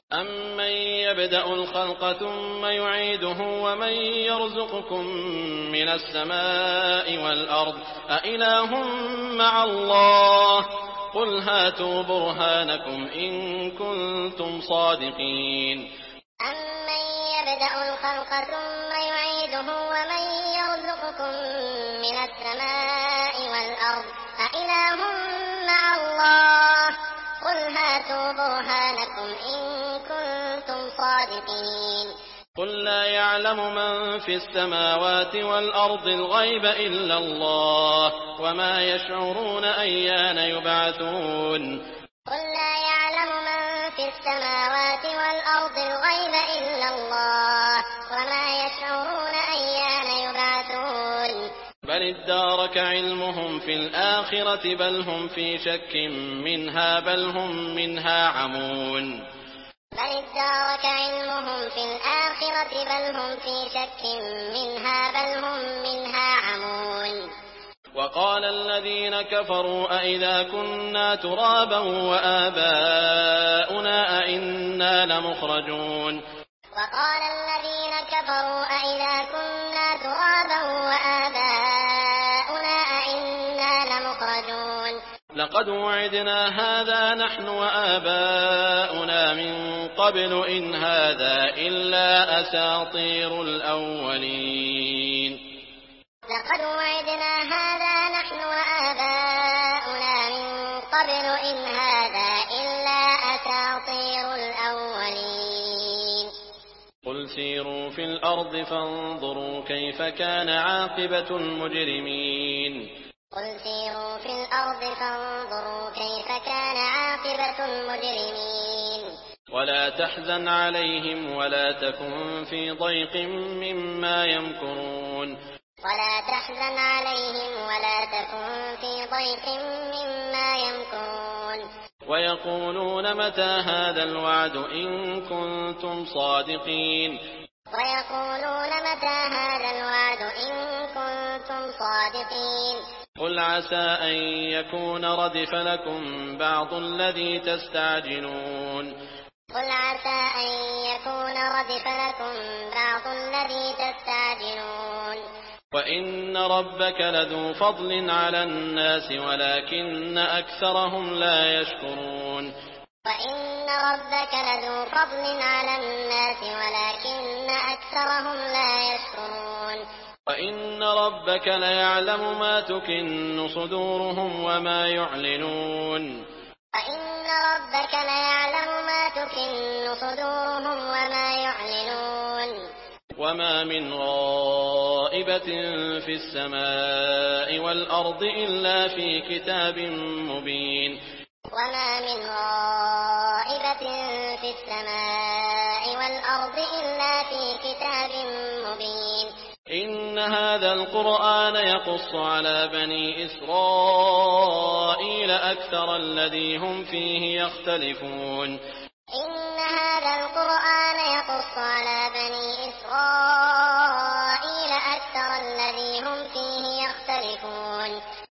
أَمَّن يَبْدَأُ الْخَلْقَ ثُمَّ يُعِيدُهُ وَمَن يَرْزُقُكُم مِّنَ السَّمَاءِ وَالْأَرْضِ أَإِلَٰهٌ مَّعَ اللَّهِ ۚ قُلْ هَاتُوا بُرْهَانَكُمْ إِن كُنتُمْ صَادِقِينَ أَمَّن يَبْدَأُ الْخَلْقَ ثُمَّ يُعِيدُهُ وَمَن يَرْزُقُكُم مِّنَ السَّمَاءِ وَالْأَرْضِ أَإِلَٰهٌ مَّعَ اللَّهِ ۚ قُلْ هَاتُوا بُرْهَانَكُمْ إِن كُنتُمْ صَادِقِينَ قُل لَّا يَعْلَمُ مَن فِي السَّمَاوَاتِ وَالْأَرْضِ الْغَيْبَ إِلَّا اللَّهُ وَمَا يَشْعُرُونَ أَيَّانَ يُبْعَثُونَ قُل لَّا يَعْلَمُ مَن فِي السَّمَاوَاتِ وَالْأَرْضِ الْغَيْبَ إِلَّا اللَّهُ وَمَا يَشْعُرُونَ أَيَّانَ يُبْعَثُونَ بَلِ ادَّارَكَ عِلْمُهُمْ فِي الْآخِرَةِ بَلْ هُمْ فِي شَكٍّ مِّنْهَا بَلْ هُم مِّنْهَا عَمُونَ بَلِ ادَّارَكَ عِلْمُهُمْ فِي الْآخِرَةِ بَلْ هُمْ فِي شَكٍّ مِّنْهَا بَلْ هُم مِّنْهَا عَمُونَ وَقَالَ الَّذِينَ كَفَرُوا أَإِذَا كُنَّا تُرَابًا وَآبَاؤُنَا أَإِنَّا لَمُخْرَجُونَ وَقَالَ الَّذِينَ كَفَرُوا أَإِذَا كُنَّا تُرَابًا وَآبَاؤُنَا أَإِنَّا لَمُخْرَجُونَ لَقَدْ وُعِدْنَا هَٰذَا نَحْنُ وَآبَاؤُنَا مِن قَبْلُ إِنْ هَٰذَا إِلَّا أَسَاطِيرُ الْأَوَّلِينَ لَقَدْ وُعِدْنَا هَٰذَا نَحْنُ وَآبَاؤُنَا مِن قَبْلُ إِنْ هَٰذَا إِلَّا أَسَاطِيرُ الْأَوَّلِينَ قُلْ سِيرُوا فِي الْأَرْضِ فَانظُرُوا كَيْفَ كَانَ عَاقِبَةُ الْمُجْرِمِينَ قُلْ سِيرُوا في الْأَرْضِ فَانظُرُوا كَيْفَ كَانَ عَاقِبَةُ الْمُجْرِمِينَ وَلَا تَحْزَنْ عَلَيْهِمْ وَلَا تَكُن فِي ضَيْقٍ مِّمَّا يَمْكُرُونَ وَلَا تَحْزَنْ عَلَيْهِمْ وَلَا تَكُن فِي ضَيْقٍ مِّمَّا يَمْكُرُونَ وَيَقُولُونَ مَتَىٰ هَٰذَا الْوَعْدُ إِن كُنتُمْ صَادِقِينَ وَيَقُولُونَ مَتَىٰ هَٰذَا الْوَعْدُ إِن كُنتُمْ صَادِقِينَ قُلْ عَسَىٰ أَن يَكُونَ رَدِفَ لَكُم بَعْضُ الَّذِي تَسْتَعْجِلُونَ قُلْ عَسَىٰ أَن يَكُونَ رَدِفَ لَكُم بَعْضُ الَّذِي تَسْتَعْجِلُونَ وَإِنَّ رَبَّكَ لَذُو فَضْلٍ عَلَى النَّاسِ وَلَٰكِنَّ أَكْثَرَهُمْ لَا يَشْكُرُونَ وَإِنَّ رَبَّكَ لَذُو فَضْلٍ عَلَى النَّاسِ وَلَٰكِنَّ أَكْثَرَهُمْ لَا يَشْكُرُونَ وَإِنَّ رَبَّكَ لَيَعْلَمُ مَا تُكِنُّ صُدُورُهُمْ وَمَا يُعْلِنُونَ وَإِنَّ رَبَّكَ لَيَعْلَمُ مَا تُكِنُّ صُدُورُهُمْ وَمَا يُعْلِنُونَ وَمَا مِنْ غَائِبَةٍ فِي السَّمَاءِ وَالْأَرْضِ إِلَّا فِي كِتَابٍ مُّبِينٍ وَمَا مِنْ غَائِبَةٍ فِي السَّمَاءِ وَالْأَرْضِ إِلَّا فِي كِتَابٍ مُّبِينٍ إِنَّ هَٰذَا الْقُرْآنَ يَقُصُّ عَلَىٰ بَنِي إِسْرَائِيلَ أَكْثَرَ الَّذِي هُمْ فِيهِ يَخْتَلِفُونَ إِنَّ هَٰذَا الْقُرْآنَ يَقُصُّ عَلَىٰ